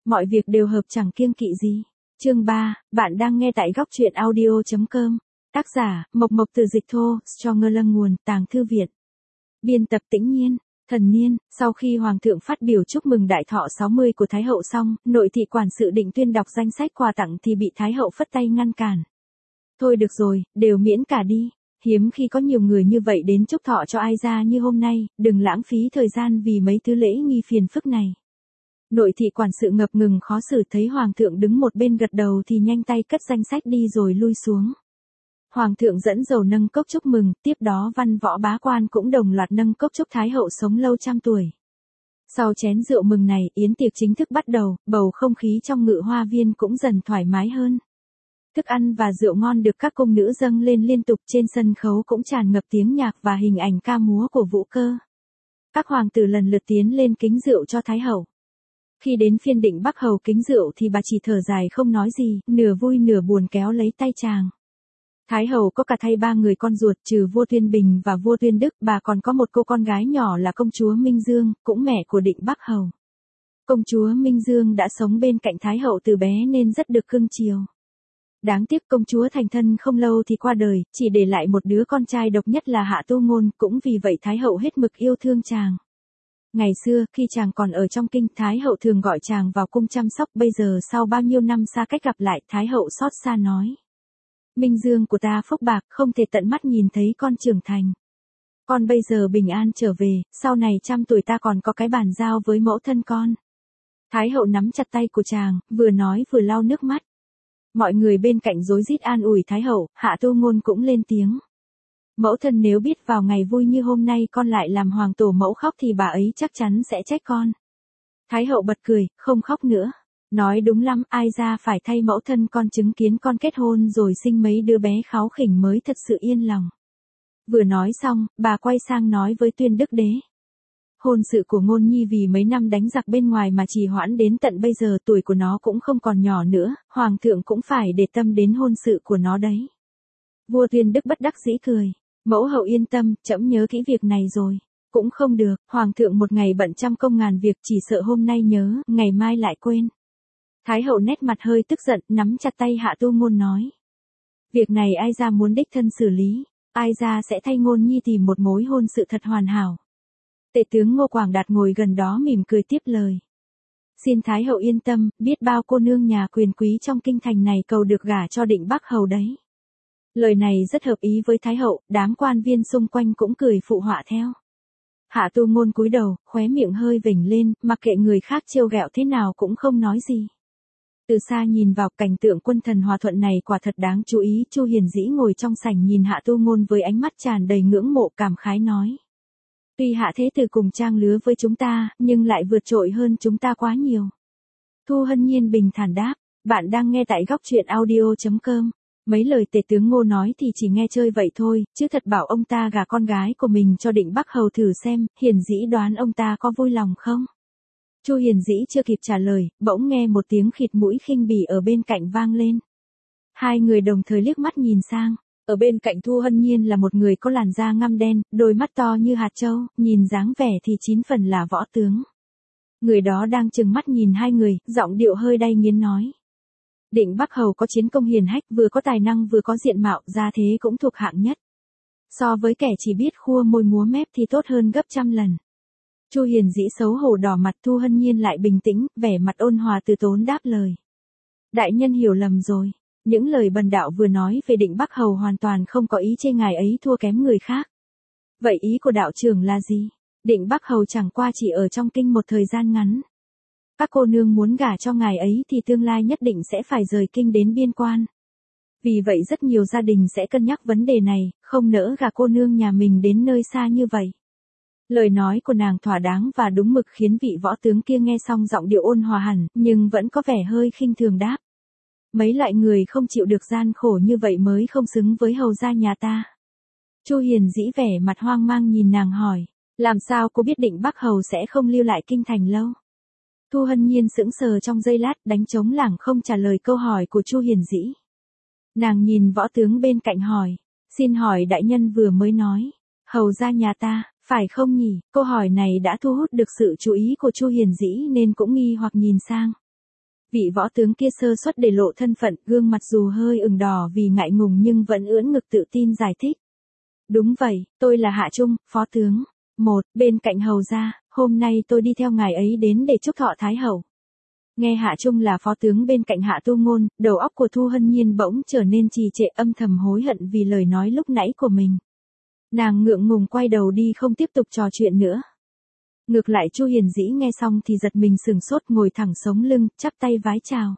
Mọi việc đều hợp chẳng kiêng kỵ gì. Chương 3, bạn đang nghe tại góc truyện audio.com. Tác giả, Mộc Mộc từ Dịch Thô, Stronger Lâng nguồn, Tàng Thư Viện. Biên tập Tĩnh Nhiên. Thần niên, sau khi Hoàng thượng phát biểu chúc mừng đại thọ 60 của Thái hậu xong, nội thị quản sự định tuyên đọc danh sách quà tặng thì bị Thái hậu phất tay ngăn cản. Thôi được rồi, đều miễn cả đi. Hiếm khi có nhiều người như vậy đến chúc thọ cho ai ra như hôm nay, đừng lãng phí thời gian vì mấy thứ lễ nghi phiền phức này. Nội thị quản sự ngập ngừng khó xử thấy Hoàng thượng đứng một bên gật đầu thì nhanh tay cất danh sách đi rồi lui xuống. Hoàng thượng dẫn dầu nâng cốc chúc mừng, tiếp đó văn võ bá quan cũng đồng loạt nâng cốc chúc Thái hậu sống lâu trăm tuổi. Sau chén rượu mừng này, yến tiệc chính thức bắt đầu, bầu không khí trong Ngự Hoa Viên cũng dần thoải mái hơn. Thức ăn và rượu ngon được các cung nữ dâng lên liên tục, trên sân khấu cũng tràn ngập tiếng nhạc và hình ảnh ca múa của vũ cơ. Các hoàng tử lần lượt tiến lên kính rượu cho Thái hậu. Khi đến phiên Định Bắc Hầu kính rượu thì bà chỉ thở dài không nói gì, nửa vui nửa buồn kéo lấy tay chàng. Thái hậu có cả thây 3 người con ruột trừ vua Tuyên Bình và vua Tuyên Đức, bà còn có một cô con gái nhỏ là công chúa Minh Dương, cũng mẹ của Định Bắc Hầu. Công chúa Minh Dương đã sống bên cạnh Thái hậu từ bé nên rất được cưng chiều. Đáng tiếc công chúa thành thân không lâu thì qua đời, chỉ để lại một đứa con trai độc nhất là Hạ Tu Ngôn, cũng vì vậy Thái hậu hết mực yêu thương chàng. Ngày xưa, khi chàng còn ở trong kinh, Thái hậu thường gọi chàng vào cung chăm sóc, bây giờ sau bao nhiêu năm xa cách gặp lại, Thái hậu xót xa nói. Minh Dương của ta phúc bạc, không thể tận mắt nhìn thấy con trưởng thành. Con bây giờ bình an trở về, sau này trăm tuổi ta còn có cái bàn giao với mẫu thân con. Thái hậu nắm chặt tay của chàng, vừa nói vừa lau nước mắt. Mọi người bên cạnh rối rít an ủi Thái hậu, Hạ Tu Ngôn cũng lên tiếng. Mẫu thân nếu biết vào ngày vui như hôm nay con lại làm hoàng tổ mẫu khóc thì bà ấy chắc chắn sẽ trách con. Thái hậu bật cười, không khóc nữa. Nói đúng lắm, ai ra phải thay mẫu thân con chứng kiến con kết hôn rồi sinh mấy đứa bé kháu khỉnh mới thật sự yên lòng. Vừa nói xong, bà quay sang nói với Tuyên Đức Đế. Hôn sự của Ngôn Nhi vì mấy năm đánh giặc bên ngoài mà trì hoãn đến tận bây giờ, tuổi của nó cũng không còn nhỏ nữa, Hoàng thượng cũng phải để tâm đến hôn sự của nó đấy. Vua Tuyên Đức bất đắc dĩ cười. Mẫu hậu yên tâm, trẫm nhớ kỹ việc này rồi. Cũng không được, Hoàng thượng một ngày bận trăm công ngàn việc, chỉ sợ hôm nay nhớ, ngày mai lại quên. Thái hậu nét mặt hơi tức giận, nắm chặt tay Hạ Tu Ngôn nói. Việc này ai ra muốn đích thân xử lý, ai ra sẽ thay Ngôn Nhi tìm một mối hôn sự thật hoàn hảo. Tể tướng Ngô Quảng Đạt ngồi gần đó mỉm cười tiếp lời. Xin Thái hậu yên tâm, biết bao cô nương nhà quyền quý trong kinh thành này cầu được gả cho Định Bắc Hầu đấy. Lời này rất hợp ý với Thái hậu, đám quan viên xung quanh cũng cười phụ họa theo. Hạ Tu Ngôn cúi đầu, khóe miệng hơi vểnh lên, mặc kệ người khác trêu ghẹo thế nào cũng không nói gì. Từ xa nhìn vào cảnh tượng quân thần hòa thuận này quả thật đáng chú ý, Chu Hiền Dĩ ngồi trong sảnh nhìn Hạ Tu Ngôn với ánh mắt tràn đầy ngưỡng mộ cảm khái nói. Tuy Hạ thế tử cùng trang lứa với chúng ta, nhưng lại vượt trội hơn chúng ta quá nhiều. Thu Hân Nhiên bình thản đáp, bạn đang nghe tại góc truyện audio.com. Mấy lời tể tướng Ngô nói thì chỉ nghe chơi vậy thôi, chứ thật bảo ông ta gả con gái của mình cho Định Bắc Hầu thử xem, Hiền Dĩ đoán ông ta có vui lòng không? Chu Hiền Dĩ chưa kịp trả lời, bỗng nghe một tiếng khịt mũi khinh bỉ ở bên cạnh vang lên. Hai người đồng thời liếc mắt nhìn sang, ở bên cạnh Thu Hân Nhiên là một người có làn da ngăm đen, đôi mắt to như hạt châu, nhìn dáng vẻ thì 9 phần là võ tướng. Người đó đang trừng mắt nhìn hai người, giọng điệu hơi đay nghiến nói. Định Bắc Hầu có chiến công hiển hách, vừa có tài năng vừa có diện mạo, gia thế cũng thuộc hạng nhất. So với kẻ chỉ biết khua môi múa mép thì tốt hơn gấp trăm lần. Chu Hiền Dĩ xấu hổ đỏ mặt, Thu Hân Nhiên lại bình tĩnh, vẻ mặt ôn hòa từ tốn đáp lời. Đại nhân hiểu lầm rồi, những lời bần đạo vừa nói về Định Bắc Hầu hoàn toàn không có ý chê ngài ấy thua kém người khác. Vậy ý của đạo trưởng là gì? Định Bắc Hầu chẳng qua chỉ ở trong kinh một thời gian ngắn. Các cô nương muốn gả cho ngài ấy thì tương lai nhất định sẽ phải rời kinh đến biên quan. Vì vậy rất nhiều gia đình sẽ cân nhắc vấn đề này, không nỡ gả cô nương nhà mình đến nơi xa như vậy. Lời nói của nàng thỏa đáng và đúng mực khiến vị võ tướng kia nghe xong giọng điệu ôn hòa hẳn, nhưng vẫn có vẻ hơi khinh thường đáp. Mấy loại người không chịu được gian khổ như vậy mới không xứng với hầu gia nhà ta. Chu Hiền Dĩ vẻ mặt hoang mang nhìn nàng hỏi, làm sao cô biết Định Bắc Hầu sẽ không lưu lại kinh thành lâu? Thu Hân Nhiên sững sờ trong giây lát, đánh trống lảng không trả lời câu hỏi của Chu Hiền Dĩ. Nàng nhìn võ tướng bên cạnh hỏi, xin hỏi đại nhân vừa mới nói, hầu gia nhà ta, phải không nhỉ? Câu hỏi này đã thu hút được sự chú ý của Chu Hiền Dĩ nên cũng nghi hoặc nhìn sang. Vị võ tướng kia sơ suất để lộ thân phận, gương mặt dù hơi ửng đỏ vì ngại ngùng nhưng vẫn ưỡn ngực tự tin giải thích. Đúng vậy, tôi là Hạ Trung, phó tướng. Bên cạnh hầu gia, hôm nay tôi đi theo ngài ấy đến để chúc thọ Thái hậu. Nghe Hạ Trung là phó tướng bên cạnh Hạ Tu Ngôn, đầu óc của Thu Hân Nhiên bỗng trở nên trì trệ, âm thầm hối hận vì lời nói lúc nãy của mình. Nàng ngượng ngùng quay đầu đi không tiếp tục trò chuyện nữa. Ngược lại Chu Hiền Dĩ nghe xong thì giật mình sừng sốt, ngồi thẳng sống lưng, chắp tay vái chào.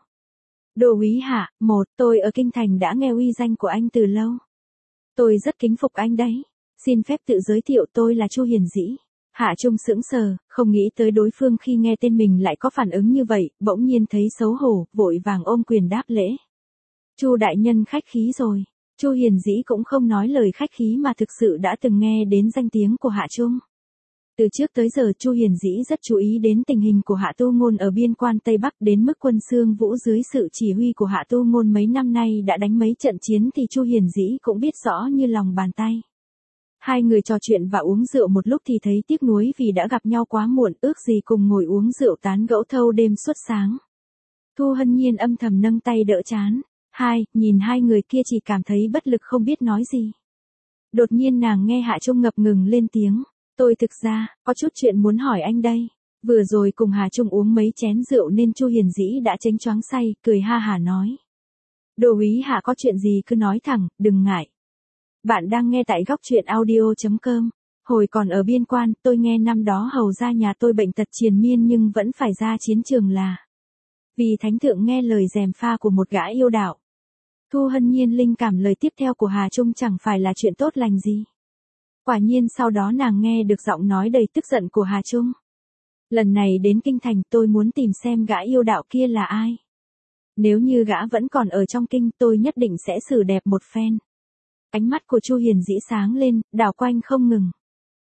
Đô úy Hạ, tôi ở Kinh Thành đã nghe uy danh của anh từ lâu. Tôi rất kính phục anh đấy. Xin phép tự giới thiệu, tôi là Chu Hiền Dĩ. Hạ Trung sững sờ, không nghĩ tới đối phương khi nghe tên mình lại có phản ứng như vậy, bỗng nhiên thấy xấu hổ, vội vàng ôm quyền đáp lễ. Chu đại nhân khách khí rồi. Chu Hiền Dĩ cũng không nói lời khách khí mà thực sự đã từng nghe đến danh tiếng của Hạ Trung. Từ trước tới giờ Chu Hiền Dĩ rất chú ý đến tình hình của Hạ Tu Ngôn ở biên quan Tây Bắc, đến mức Quân Xương Vũ dưới sự chỉ huy của Hạ Tu Ngôn mấy năm nay đã đánh mấy trận chiến thì Chu Hiền Dĩ cũng biết rõ như lòng bàn tay. Hai người trò chuyện và uống rượu một lúc thì thấy tiếc nuối vì đã gặp nhau quá muộn, ước gì cùng ngồi uống rượu tán gẫu thâu đêm suốt sáng. Thu Hân Nhiên âm thầm nâng tay đỡ trán. Nhìn hai người kia chỉ cảm thấy bất lực không biết nói gì. Đột nhiên nàng nghe Hạ Trung ngập ngừng lên tiếng. Tôi thực ra, có chút chuyện muốn hỏi anh đây. Vừa rồi cùng Hạ Trung uống mấy chén rượu nên Chu Hiền Dĩ đã chênh choáng say, cười ha hả nói. Đô úy Hạ có chuyện gì cứ nói thẳng, đừng ngại. Bạn đang nghe tại góc truyện audio.com. Hồi còn ở biên quan, tôi nghe năm đó hầu gia nhà tôi bệnh tật triền miên nhưng vẫn phải ra chiến trường là vì thánh thượng nghe lời gièm pha của một gã yêu đạo. Thu Hân Nhiên linh cảm lời tiếp theo của Hà Trung chẳng phải là chuyện tốt lành gì. Quả nhiên sau đó nàng nghe được giọng nói đầy tức giận của Hà Trung. Lần này đến Kinh Thành tôi muốn tìm xem gã yêu đạo kia là ai. Nếu như gã vẫn còn ở trong kinh tôi nhất định sẽ xử đẹp một phen. Ánh mắt của Chu Hiền Dĩ sáng lên, đảo quanh không ngừng.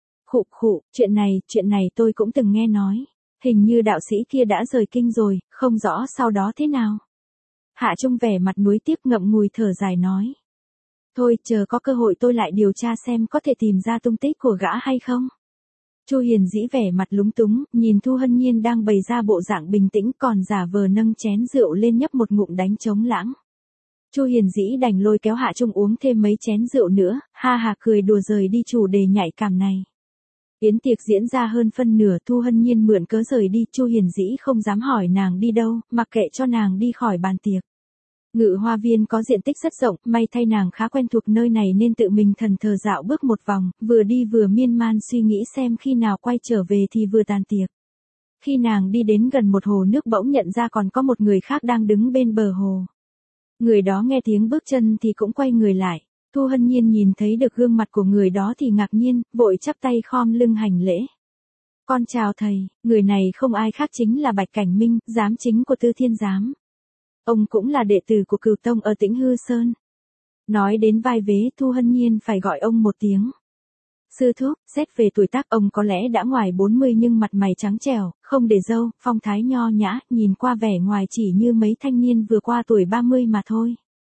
Khụ, chuyện này tôi cũng từng nghe nói. Hình như đạo sĩ kia đã rời kinh rồi, không rõ sau đó thế nào. Hạ Trung vẻ mặt nuối tiếc ngậm ngùi thở dài nói. Thôi chờ có cơ hội tôi lại điều tra xem có thể tìm ra tung tích của gã hay không. Chu Hiền Dĩ vẻ mặt lúng túng, nhìn Thu Hân Nhiên đang bày ra bộ dạng bình tĩnh còn giả vờ nâng chén rượu lên nhấp một ngụm đánh trống lãng. Chu Hiền Dĩ đành lôi kéo Hạ Trung uống thêm mấy chén rượu nữa, ha ha cười đùa rời đi chủ đề nhạy cảm này. Yến tiệc diễn ra hơn phân nửa, Thu Hân Nhiên mượn cớ rời đi, Chu Hiền Dĩ không dám hỏi nàng đi đâu, mặc kệ cho nàng đi khỏi bàn tiệc. Ngự Hoa Viên có diện tích rất rộng, may thay nàng khá quen thuộc nơi này nên tự mình thần thờ dạo bước một vòng, vừa đi vừa miên man suy nghĩ xem khi nào quay trở về thì vừa tàn tiệc. Khi nàng đi đến gần một hồ nước bỗng nhận ra còn có một người khác đang đứng bên bờ hồ. Người đó nghe tiếng bước chân thì cũng quay người lại. Thu Hân Nhiên nhìn thấy được gương mặt của người đó thì ngạc nhiên, vội chắp tay khom lưng hành lễ. Con chào thầy, người này không ai khác chính là Bạch Cảnh Minh, giám chính của Tư Thiên Giám. Ông cũng là đệ tử của Cửu Tông ở Tĩnh Hư Sơn. Nói đến vai vế, Thu Hân Nhiên phải gọi ông một tiếng. Sư thúc, xét về tuổi tác ông có lẽ đã ngoài 40 nhưng mặt mày trắng trẻo, không để râu, phong thái nho nhã, nhìn qua vẻ ngoài chỉ như mấy thanh niên vừa qua tuổi 30 mà thôi.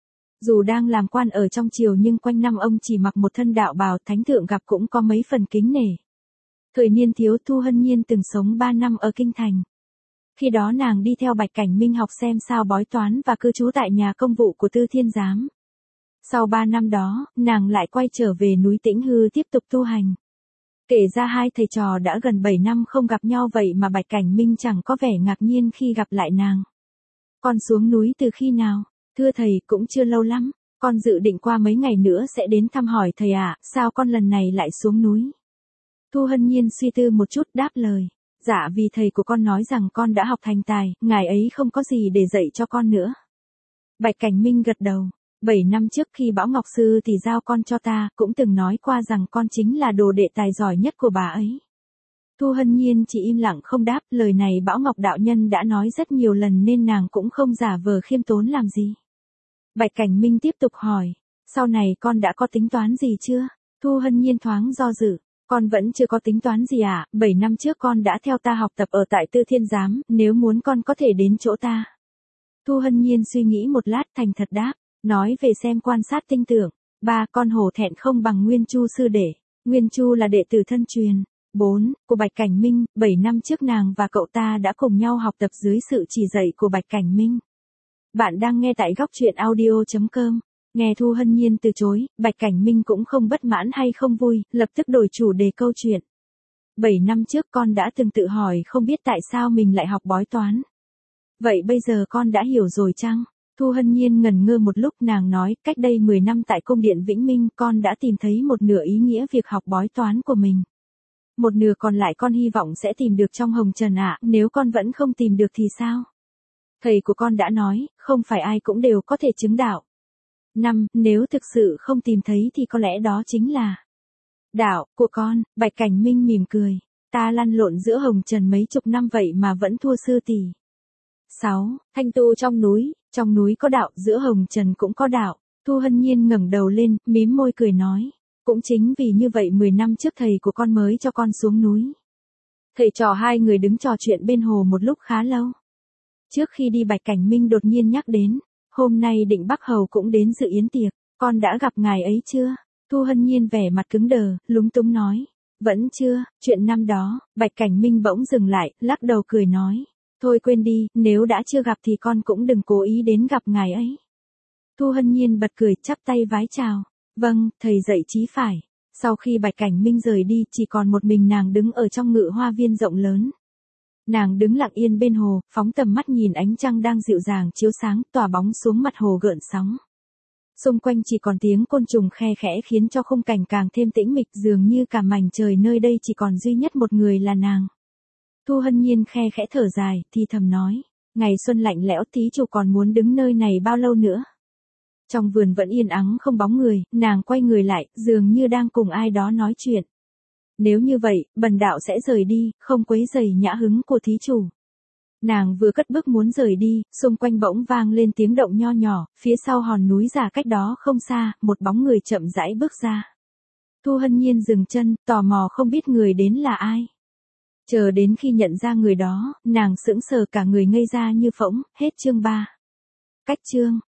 Dù đang làm quan ở trong triều nhưng quanh năm ông chỉ mặc một thân đạo bào, thánh thượng gặp cũng có mấy phần kính nể. Thời niên thiếu Thu Hân Nhiên từng sống 3 năm ở Kinh Thành. Khi đó nàng đi theo Bạch Cảnh Minh học xem sao bói toán và cư trú tại nhà công vụ của Tư Thiên Giám. Sau 3 năm đó, nàng lại quay trở về núi Tĩnh Hư tiếp tục tu hành. Kể ra hai thầy trò đã gần 7 năm không gặp nhau vậy mà Bạch Cảnh Minh chẳng có vẻ ngạc nhiên khi gặp lại nàng. Con xuống núi từ khi nào? Thưa thầy, cũng chưa lâu lắm, con dự định qua mấy ngày nữa sẽ đến thăm hỏi thầy ạ, sao con lần này lại xuống núi? Thu Hân Nhiên suy tư một chút đáp lời. Dạ vì thầy của con nói rằng con đã học thành tài, ngài ấy không có gì để dạy cho con nữa. Bạch Cảnh Minh gật đầu. 7 năm trước khi Bảo Ngọc Sư thì giao con cho ta, cũng từng nói qua rằng con chính là đồ đệ tài giỏi nhất của bà ấy. Thu Hân Nhiên chỉ im lặng không đáp, lời này Bảo Ngọc đạo nhân đã nói rất nhiều lần nên nàng cũng không giả vờ khiêm tốn làm gì. Bạch Cảnh Minh tiếp tục hỏi, sau này con đã có tính toán gì chưa? Thu Hân Nhiên thoáng do dự, con vẫn chưa có tính toán gì ạ, 7 năm trước con đã theo ta học tập ở tại Tư Thiên Giám, nếu muốn con có thể đến chỗ ta. Thu Hân Nhiên suy nghĩ một lát thành thật đáp, nói về xem quan sát tinh tưởng, ba con hổ thẹn không bằng Nguyên Chu sư đệ, Nguyên Chu là đệ tử thân truyền. 4. Của Bạch Cảnh Minh, 7 năm trước nàng và cậu ta đã cùng nhau học tập dưới sự chỉ dạy của Bạch Cảnh Minh. Bạn đang nghe tại góc truyện audio.com. Nghe Thu Hân Nhiên từ chối, Bạch Cảnh Minh cũng không bất mãn hay không vui, lập tức đổi chủ đề câu chuyện. 7 năm trước con đã từng tự hỏi không biết tại sao mình lại học bói toán. Vậy bây giờ con đã hiểu rồi chăng? Thu Hân Nhiên ngần ngơ một lúc, nàng nói, cách đây 10 năm tại cung điện Vĩnh Minh con đã tìm thấy một nửa ý nghĩa việc học bói toán của mình. Một nửa còn lại con hy vọng sẽ tìm được trong hồng trần ạ, nếu con vẫn không tìm được thì sao? Thầy của con đã nói, không phải ai cũng đều có thể chứng đạo. 5. Nếu thực sự không tìm thấy thì có lẽ đó chính là đạo của con. Bạch Cảnh Minh mỉm cười. Ta lăn lộn giữa hồng trần mấy chục năm vậy mà vẫn thua sư tỷ. 6. Thanh tu trong núi có đạo, giữa hồng trần cũng có đạo. Thu Hân Nhiên ngẩng đầu lên, mím môi cười nói. Cũng chính vì như vậy 10 năm trước thầy của con mới cho con xuống núi. Thầy trò hai người đứng trò chuyện bên hồ một lúc khá lâu. Trước khi đi Bạch Cảnh Minh đột nhiên nhắc đến, hôm nay Định Bắc Hầu cũng đến dự yến tiệc, con đã gặp ngài ấy chưa? Thu Hân Nhiên vẻ mặt cứng đờ, lúng túng nói. Vẫn chưa, chuyện năm đó. Bạch Cảnh Minh bỗng dừng lại, lắc đầu cười nói. Thôi quên đi, nếu đã chưa gặp thì con cũng đừng cố ý đến gặp ngài ấy. Thu Hân Nhiên bật cười, chắp tay vái chào. Vâng, thầy dạy chí phải. Sau khi Bạch Cảnh Minh rời đi, chỉ còn một mình nàng đứng ở trong ngự hoa viên rộng lớn. Nàng đứng lặng yên bên hồ, phóng tầm mắt nhìn ánh trăng đang dịu dàng chiếu sáng, tỏa bóng xuống mặt hồ gợn sóng. Xung quanh chỉ còn tiếng côn trùng khe khẽ khiến cho khung cảnh càng thêm tĩnh mịch, dường như cả mảnh trời nơi đây chỉ còn duy nhất một người là nàng. Thu Hân Nhiên khe khẽ thở dài, thì thầm nói, ngày xuân lạnh lẽo, thí chủ còn muốn đứng nơi này bao lâu nữa? Trong vườn vẫn yên ắng không bóng người, nàng quay người lại, dường như đang cùng ai đó nói chuyện. Nếu như vậy, bần đạo sẽ rời đi, không quấy rầy nhã hứng của thí chủ. Nàng vừa cất bước muốn rời đi, xung quanh bỗng vang lên tiếng động nho nhỏ, phía sau hòn núi già cách đó không xa, một bóng người chậm rãi bước ra. Thu Hân Nhiên dừng chân, tò mò không biết người đến là ai. Chờ đến khi nhận ra người đó, nàng sững sờ cả người ngây ra như phỗng. Hết chương 3. Cách chương.